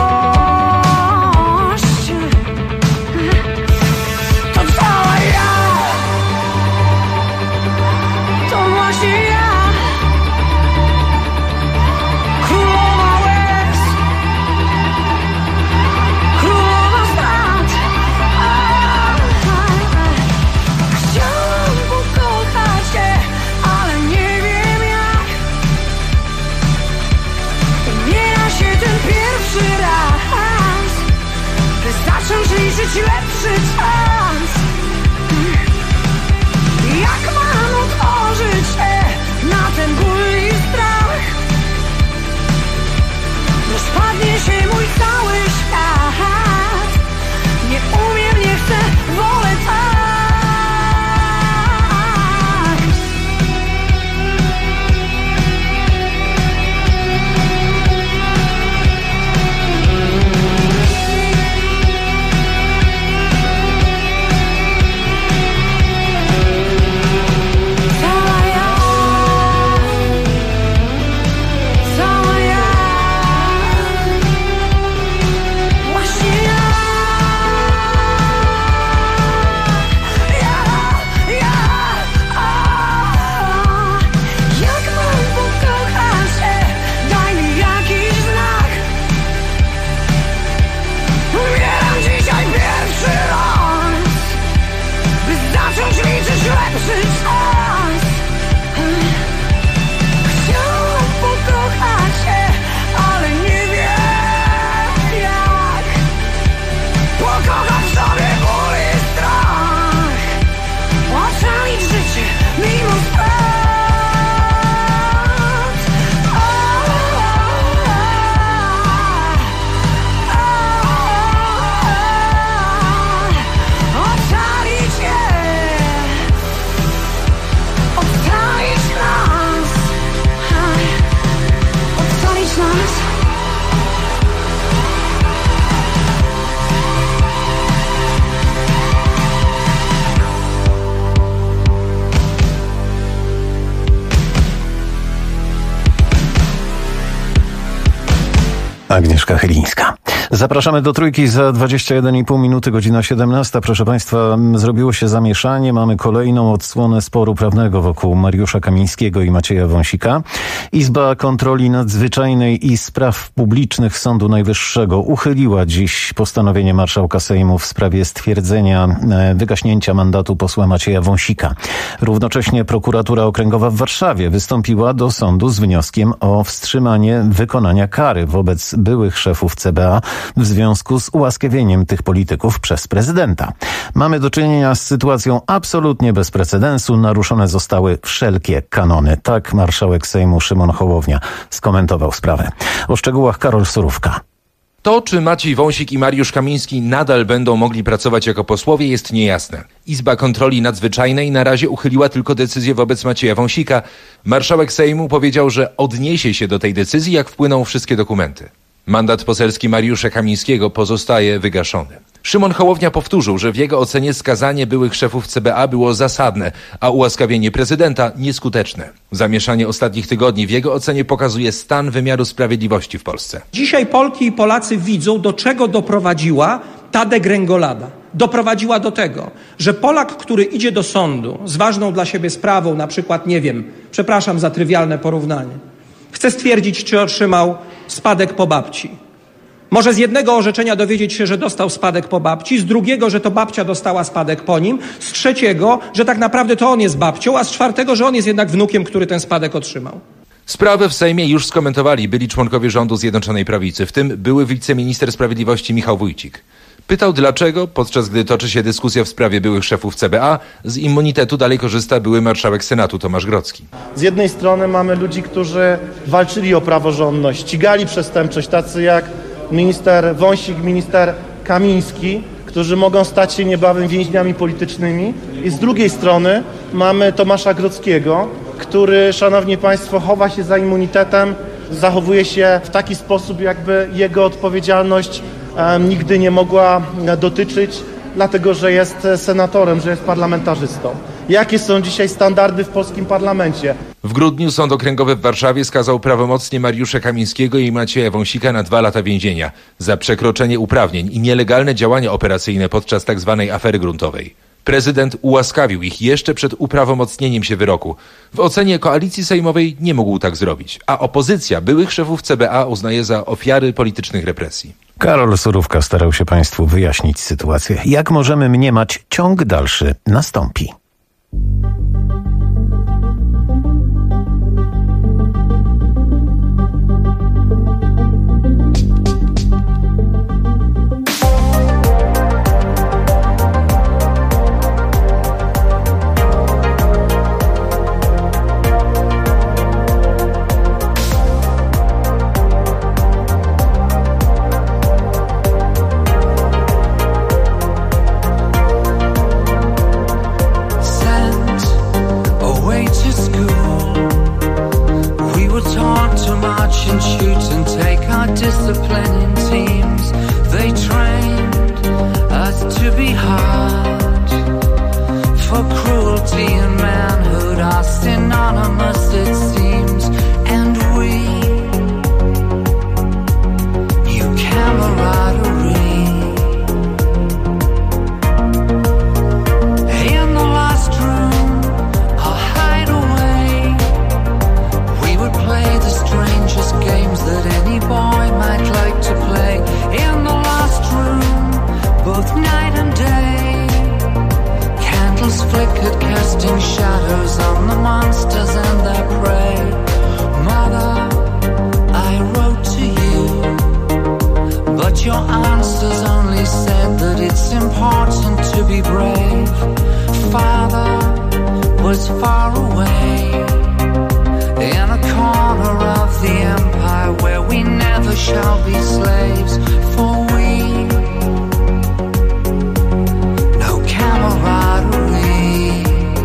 To cała ja, to zacząć liczyć lepszy czas. Chciałam pokochać się, ale nie wiem jak. Pokocham sobie ból i strach, ocalić życie mimo strat. Agnieszka Chylińska. Zapraszamy do Trójki za 21,5 minuty, godzina 17. Proszę Państwa, zrobiło się zamieszanie. Mamy kolejną odsłonę sporu prawnego wokół Mariusza Kamińskiego i Macieja Wąsika. Izba Kontroli Nadzwyczajnej i Spraw Publicznych Sądu Najwyższego uchyliła dziś postanowienie marszałka Sejmu w sprawie stwierdzenia wygaśnięcia mandatu posła Macieja Wąsika. Równocześnie prokuratura okręgowa w Warszawie wystąpiła do sądu z wnioskiem o wstrzymanie wykonania kary wobec byłych szefów CBA w związku z ułaskawieniem tych polityków przez prezydenta. Mamy do czynienia z sytuacją absolutnie bez precedensu. Naruszone zostały wszelkie kanony. Tak marszałek Sejmu Szymon Hołownia skomentował sprawę. O szczegółach Karol Surówka. To, czy Maciej Wąsik i Mariusz Kamiński nadal będą mogli pracować jako posłowie, jest niejasne. Izba Kontroli Nadzwyczajnej na razie uchyliła tylko decyzję wobec Macieja Wąsika. Marszałek Sejmu powiedział, że odniesie się do tej decyzji, jak wpłyną wszystkie dokumenty. Mandat poselski Mariusza Kamińskiego pozostaje wygaszony. Szymon Hołownia powtórzył, że w jego ocenie skazanie byłych szefów CBA było zasadne, a ułaskawienie prezydenta nieskuteczne. Zamieszanie ostatnich tygodni w jego ocenie pokazuje stan wymiaru sprawiedliwości w Polsce. Dzisiaj Polki i Polacy widzą, do czego doprowadziła ta degrengolada. Doprowadziła do tego, że Polak, który idzie do sądu z ważną dla siebie sprawą, na przykład, nie wiem, przepraszam za trywialne porównanie, chce stwierdzić, czy otrzymał spadek po babci. Może z jednego orzeczenia dowiedzieć się, że dostał spadek po babci, z drugiego, że to babcia dostała spadek po nim, z trzeciego, że tak naprawdę to on jest babcią, a z czwartego, że on jest jednak wnukiem, który ten spadek otrzymał. Sprawę w Sejmie już skomentowali byli członkowie rządu Zjednoczonej Prawicy, w tym były wiceminister sprawiedliwości Michał Wójcik. Pytał dlaczego, podczas gdy toczy się dyskusja w sprawie byłych szefów CBA, z immunitetu dalej korzysta były marszałek Senatu Tomasz Grodzki. Z jednej strony mamy ludzi, którzy walczyli o praworządność, ścigali przestępczość, tacy jak minister Wąsik, minister Kamiński, którzy mogą stać się niebawem więźniami politycznymi. I z drugiej strony mamy Tomasza Grodzkiego, który, szanowni państwo, chowa się za immunitetem, zachowuje się w taki sposób, jakby jego odpowiedzialność nigdy nie mogła dotyczyć, dlatego że jest senatorem, że jest parlamentarzystą. Jakie są dzisiaj standardy w polskim parlamencie? W grudniu Sąd Okręgowy w Warszawie skazał prawomocnie Mariusza Kamińskiego i Macieja Wąsika na 2 lata więzienia za przekroczenie uprawnień i nielegalne działania operacyjne podczas tzw. afery gruntowej. Prezydent ułaskawił ich jeszcze przed uprawomocnieniem się wyroku. W ocenie koalicji sejmowej nie mógł tak zrobić, a opozycja byłych szefów CBA uznaje za ofiary politycznych represji. Karol Surówka starał się Państwu wyjaśnić sytuację. Jak możemy mniemać, ciąg dalszy nastąpi. Night and day, candles flicker. monsters and their prey. Mother, I wrote to you, but your answers only said that it's important to be brave. Father was far away in a corner of the empire where we never shall be slaves, for we know camaraderie.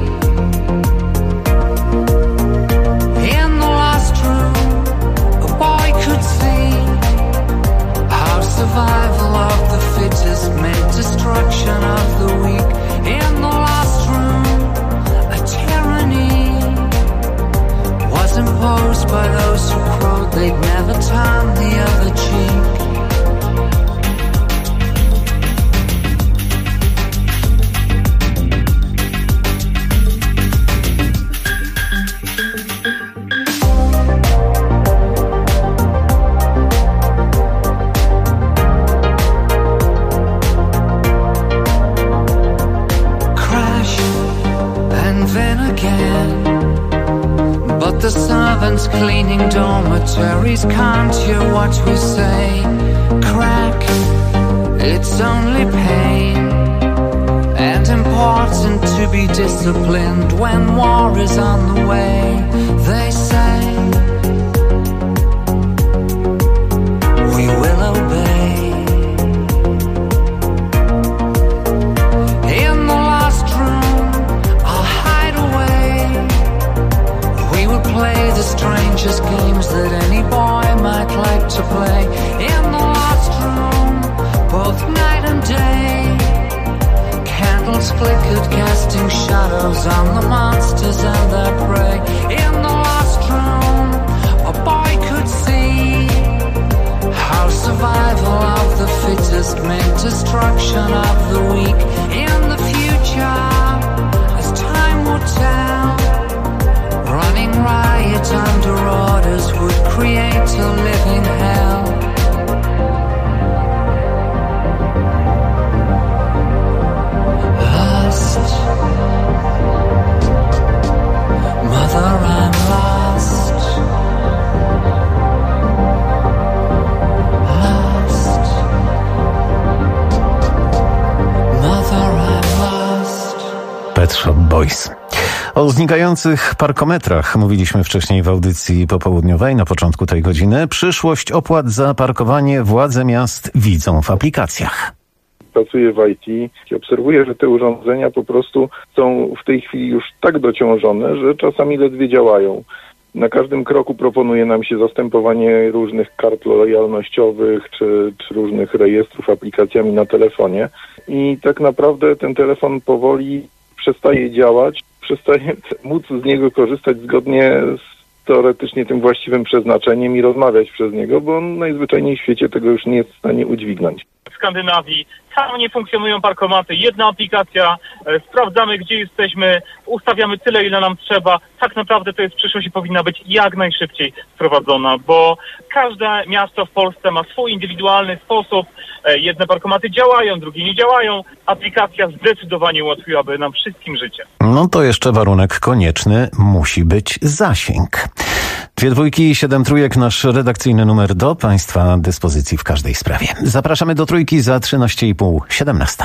In the last room, a boy could see how survival of the fittest meant destruction of the weak. In the last room, a tyranny was imposed by those who crowed they'd never turn the other cheek. The servants cleaning dormitories can't hear what we say. Crack, it's only pain, and important to be disciplined when war is on the way. They say we will obey. In the last room, I'll hide away. We will play the strangest games that any boy might like to play. In the last room, both night and day, candles flickered, casting shadows on the monsters and their prey. In the last room, a boy could see how survival of the fittest meant destruction of the weak. In the future, as time will tell, running riot under orders would create a living hell. Lost, mother, I'm lost. Lost, mother, I'm lost. Pet Shop Boys. O znikających parkometrach mówiliśmy wcześniej w audycji popołudniowej na początku tej godziny. Przyszłość opłat za parkowanie władze miast widzą w aplikacjach. Pracuję w IT i obserwuję, że te urządzenia po prostu są w tej chwili już tak dociążone, że czasami ledwie działają. Na każdym kroku proponuje nam się zastępowanie różnych kart lojalnościowych czy różnych rejestrów aplikacjami na telefonie i tak naprawdę ten telefon powoli przestaje działać, przestaje móc z niego korzystać zgodnie z teoretycznie tym właściwym przeznaczeniem i rozmawiać przez niego, bo on najzwyczajniej w świecie tego już nie jest w stanie udźwignąć. W Skandynawii tam nie funkcjonują parkomaty. Jedna aplikacja, sprawdzamy gdzie jesteśmy, ustawiamy tyle ile nam trzeba. Tak naprawdę to jest przyszłość i powinna być jak najszybciej wprowadzona, bo każde miasto w Polsce ma swój indywidualny sposób. Jedne parkomaty działają, drugie nie działają. Aplikacja zdecydowanie ułatwiłaby nam wszystkim życie. No to jeszcze warunek konieczny musi być zasięg. 2 dwójki, 7 trójek, nasz redakcyjny numer do Państwa dyspozycji w każdej sprawie. Zapraszamy do trójki za 13,5, 17.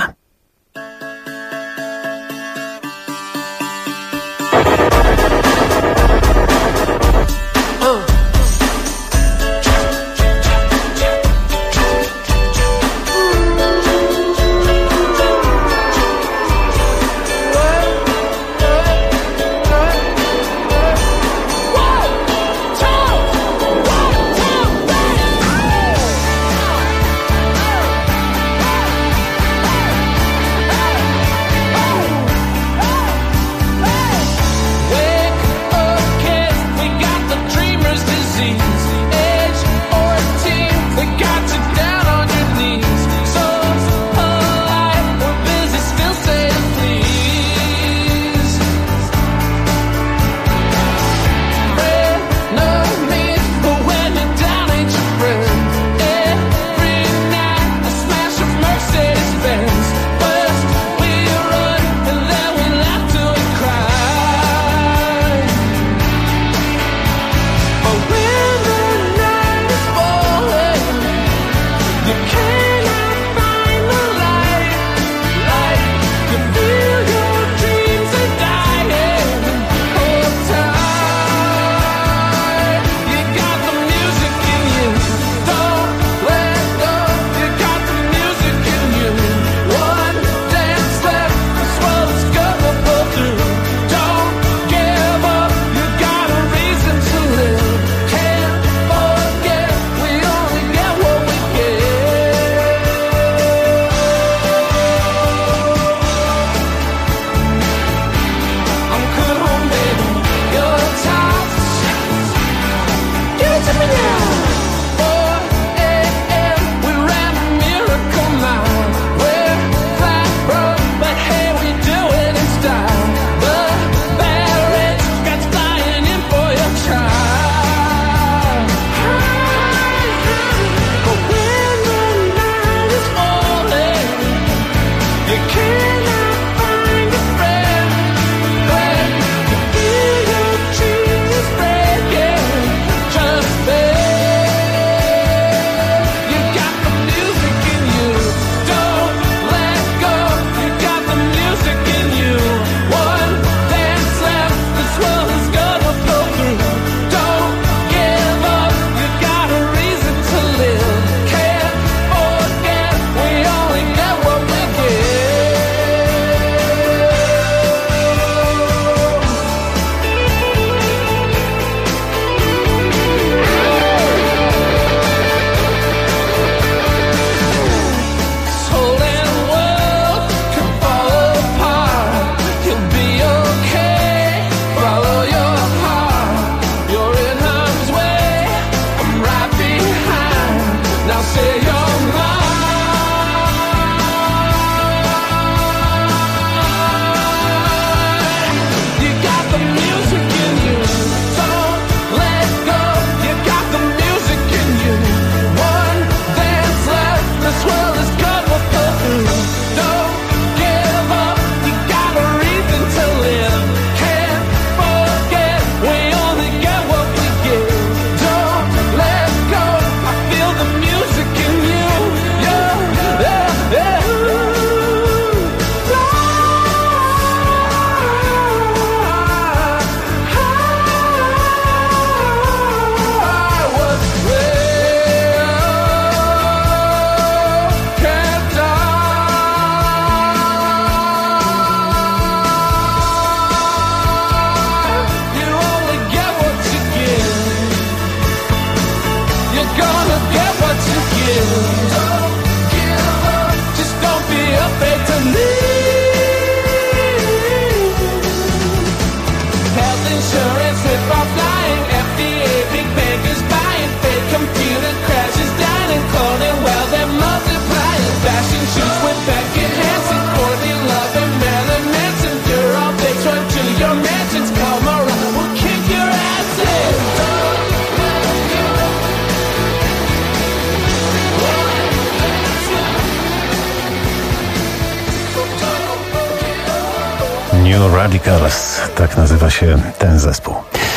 New Radicals, tak nazywa się ten zespół.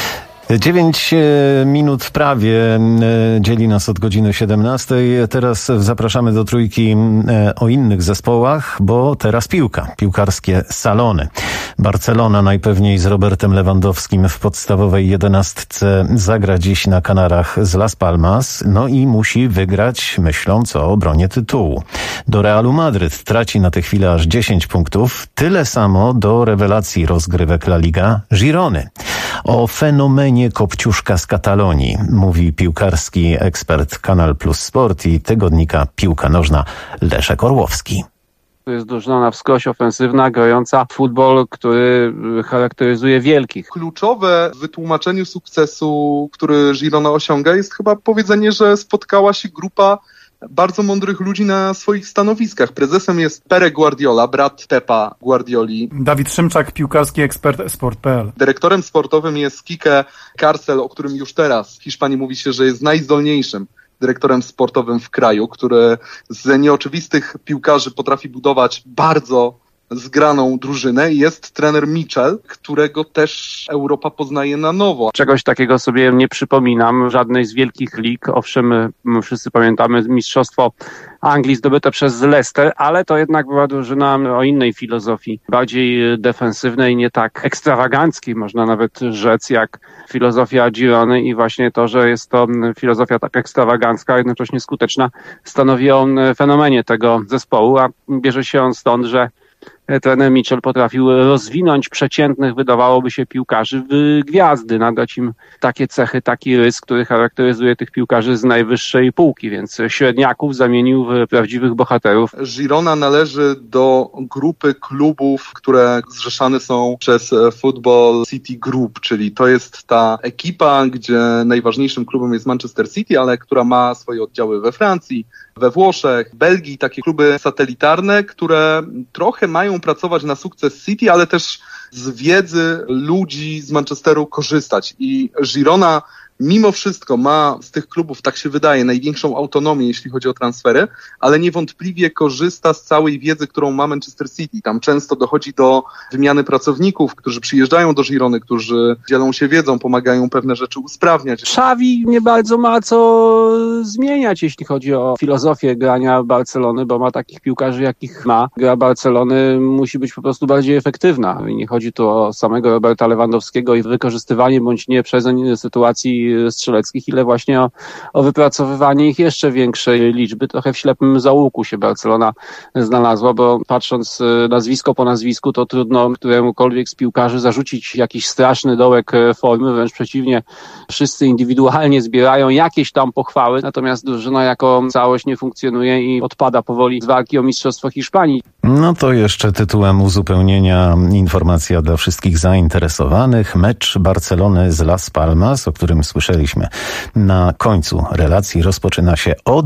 9 minut prawie dzieli nas od godziny 17. Teraz zapraszamy do trójki o innych zespołach, bo teraz piłka. Piłkarskie salony. Barcelona najpewniej z Robertem Lewandowskim w podstawowej 11 zagra dziś na Kanarach z Las Palmas. No i musi wygrać, myśląc o obronie tytułu. Do Realu Madryt traci na tę chwilę aż 10 punktów. Tyle samo do rewelacji rozgrywek La Liga Girony. O fenomenie Kopciuszka z Katalonii mówi piłkarski ekspert Kanal Plus Sport i tygodnika Piłka Nożna Leszek Orłowski. To jest drużyna na wskroś ofensywna, grająca futbol, który charakteryzuje wielkich. Kluczowe w wytłumaczeniu sukcesu, który Girona osiąga, jest chyba powiedzenie, że spotkała się grupa bardzo mądrych ludzi na swoich stanowiskach. Prezesem jest Pere Guardiola, brat Pepa Guardioli. Dawid Szymczak, piłkarski ekspert Sport.pl. Dyrektorem sportowym jest Quique Carcel, o którym już teraz w Hiszpanii mówi się, że jest najzdolniejszym dyrektorem sportowym w kraju, który z nieoczywistych piłkarzy potrafi budować bardzo zgraną drużynę. Jest trener Michel, którego też Europa poznaje na nowo. Czegoś takiego sobie nie przypominam, żadnej z wielkich lig. Owszem, wszyscy pamiętamy mistrzostwo Anglii zdobyte przez Leicester, ale to jednak była drużyna o innej filozofii, bardziej defensywnej, nie tak ekstrawaganckiej, można nawet rzec, jak filozofia Girony i właśnie to, że jest to filozofia tak ekstrawagancka, jednocześnie skuteczna, stanowi o fenomenie tego zespołu, a bierze się on stąd, że trener Michel potrafił rozwinąć przeciętnych, wydawałoby się, piłkarzy w gwiazdy, nadać im takie cechy, taki rys, który charakteryzuje tych piłkarzy z najwyższej półki, więc średniaków zamienił w prawdziwych bohaterów. Girona należy do grupy klubów, które zrzeszane są przez Football City Group, czyli to jest ta ekipa, gdzie najważniejszym klubem jest Manchester City, ale która ma swoje oddziały we Francji, we Włoszech, Belgii, takie kluby satelitarne, które trochę mają pracować na sukces City, ale też z wiedzy ludzi z Manchesteru korzystać. I Girona mimo wszystko ma z tych klubów, tak się wydaje, największą autonomię, jeśli chodzi o transfery, ale niewątpliwie korzysta z całej wiedzy, którą ma Manchester City. Tam często dochodzi do wymiany pracowników, którzy przyjeżdżają do Girony, którzy dzielą się wiedzą, pomagają pewne rzeczy usprawniać. Xavi nie bardzo ma co zmieniać, jeśli chodzi o filozofię grania Barcelony, bo ma takich piłkarzy, jakich ma. Gra Barcelony musi być po prostu bardziej efektywna. I nie chodzi tu o samego Roberta Lewandowskiego i wykorzystywanie bądź nie przezeń sytuacji strzeleckich, ile właśnie o wypracowywanie ich jeszcze większej liczby. Trochę w ślepym zaułku się Barcelona znalazła, bo patrząc nazwisko po nazwisku, to trudno któremukolwiek z piłkarzy zarzucić jakiś straszny dołek formy, wręcz przeciwnie, wszyscy indywidualnie zbierają jakieś tam pochwały, natomiast drużyna jako całość nie funkcjonuje i odpada powoli z walki o Mistrzostwo Hiszpanii. No to jeszcze tytułem uzupełnienia informacja dla wszystkich zainteresowanych. Mecz Barcelony z Las Palmas, o którym słyszeliśmy na końcu relacji, rozpoczyna się o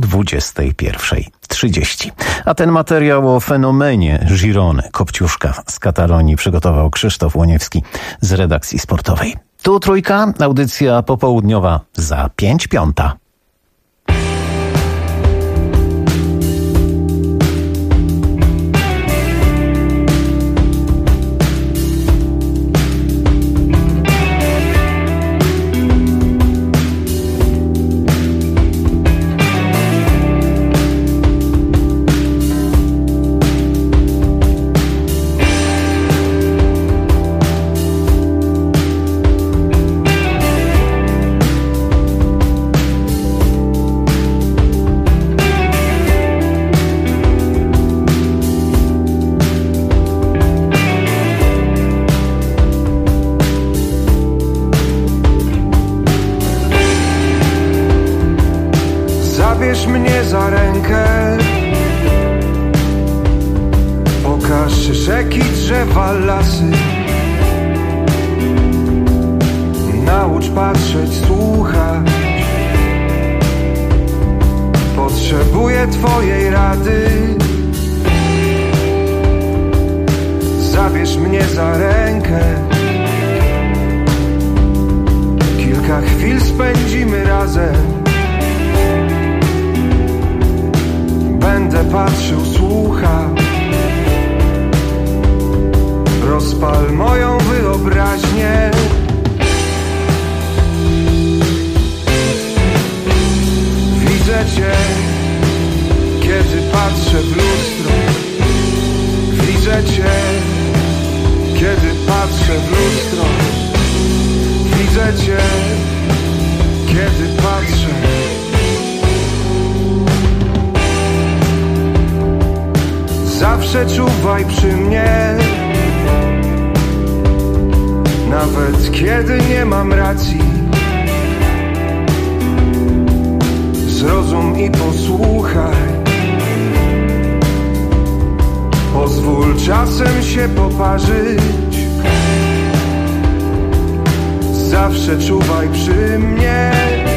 21:30. A ten materiał o fenomenie Girony, Kopciuszka z Katalonii, przygotował Krzysztof Łoniewski z redakcji sportowej. Tu trójka, audycja popołudniowa za 5:05. Zabierz mnie za rękę, pokaż rzeki, drzewa, lasy. Naucz patrzeć, słuchać. Potrzebuję twojej rady. Zabierz mnie za rękę. Kilka chwil spędzimy razem. Będę patrzył, słuchał. Rozpal moją wyobraźnię. Widzę cię, kiedy patrzę w lustro. Widzę cię, kiedy patrzę w lustro. Widzę cię, kiedy patrzę. Zawsze czuwaj przy mnie, nawet kiedy nie mam racji. Zrozum i posłuchaj. Pozwól czasem się poparzyć. Zawsze czuwaj przy mnie.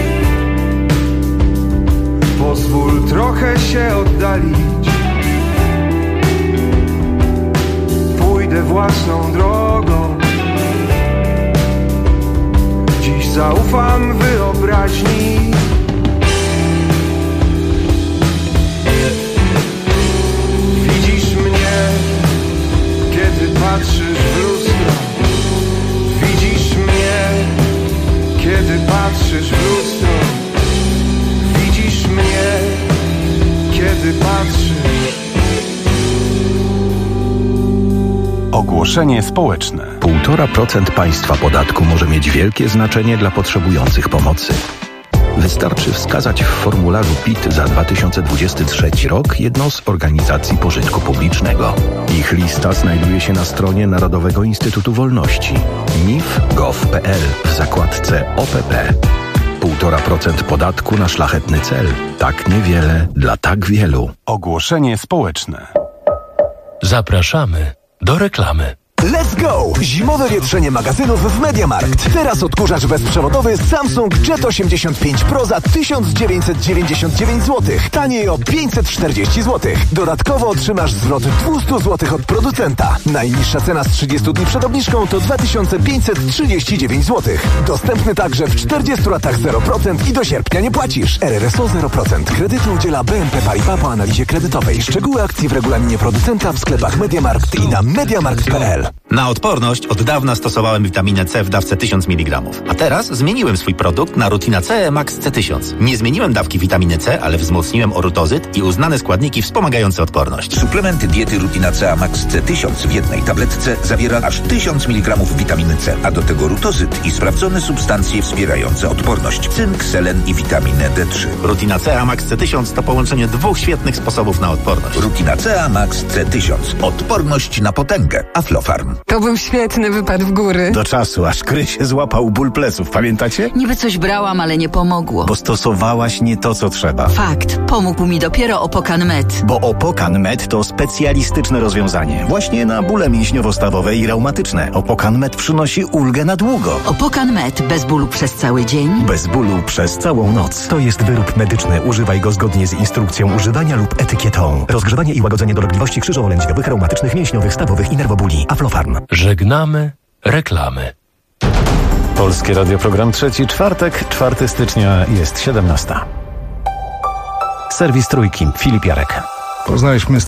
Pozwól trochę się oddalić. Pójdę własną drogą. Dziś zaufam wyobraźni. Widzisz mnie, kiedy patrzysz w lustro. Widzisz mnie, kiedy patrzysz w lustro. Widzisz mnie, kiedy patrzysz. Ogłoszenie społeczne. 1,5% państwa podatku może mieć wielkie znaczenie dla potrzebujących pomocy. Wystarczy wskazać w formularzu PIT za 2023 rok jedną z organizacji pożytku publicznego. Ich lista znajduje się na stronie Narodowego Instytutu Wolności mif.gov.pl w zakładce OPP. 1,5% podatku na szlachetny cel. Tak niewiele dla tak wielu. Ogłoszenie społeczne. Zapraszamy do reklamy. Let's go! Zimowe wietrzenie magazynów w MediaMarkt. Teraz odkurzacz bezprzewodowy Samsung Jet 85 Pro za 1999 zł. Taniej o 540 zł. Dodatkowo otrzymasz zwrot 200 zł od producenta. Najniższa cena z 30 dni przed obniżką to 2539 zł. Dostępny także w 40 latach 0% i do sierpnia nie płacisz. RRSO 0%. Kredytu udziela BNP Paribas po analizie kredytowej. Szczegóły akcji w regulaminie producenta w sklepach MediaMarkt i na mediamarkt.pl. Na odporność od dawna stosowałem witaminę C w dawce 1000 mg. A teraz zmieniłem swój produkt na Rutina C Max C1000. Nie zmieniłem dawki witaminy C, ale wzmocniłem orutozyt i uznane składniki wspomagające odporność. Suplement diety Rutina C Max C1000 w jednej tabletce zawiera aż 1000 mg witaminy C, a do tego rutozyt i sprawdzone substancje wspierające odporność. Cynk, selen i witaminę D3. Rutina C Max C1000 to połączenie dwóch świetnych sposobów na odporność. Rutina C Max C1000. Odporność na potęgę. Aflofarm. To był świetny wypad w góry. Do czasu, aż Kry się złapał ból pleców, pamiętacie? Niby coś brałam, ale nie pomogło. Bo stosowałaś nie to, co trzeba. Fakt. Pomógł mi dopiero Opokan Med. Bo Opokan Med to specjalistyczne rozwiązanie. Właśnie na bóle mięśniowo-stawowe i reumatyczne. Opokan Med przynosi ulgę na długo. Opokan Med. Bez bólu przez cały dzień. Bez bólu przez całą noc. To jest wyrób medyczny. Używaj go zgodnie z instrukcją używania lub etykietą. Rozgrzewanie i łagodzenie dolegliwości krzyżowo-lędźwiowych, reumatycznych, mięśniowych, stawowych i nerwobóli. Aflofarm. Żegnamy reklamy. Polskie Radio, program trzeci, czwartek, 4 stycznia, jest 17. Serwis Trójki, Filip Jarek. Poznaliśmy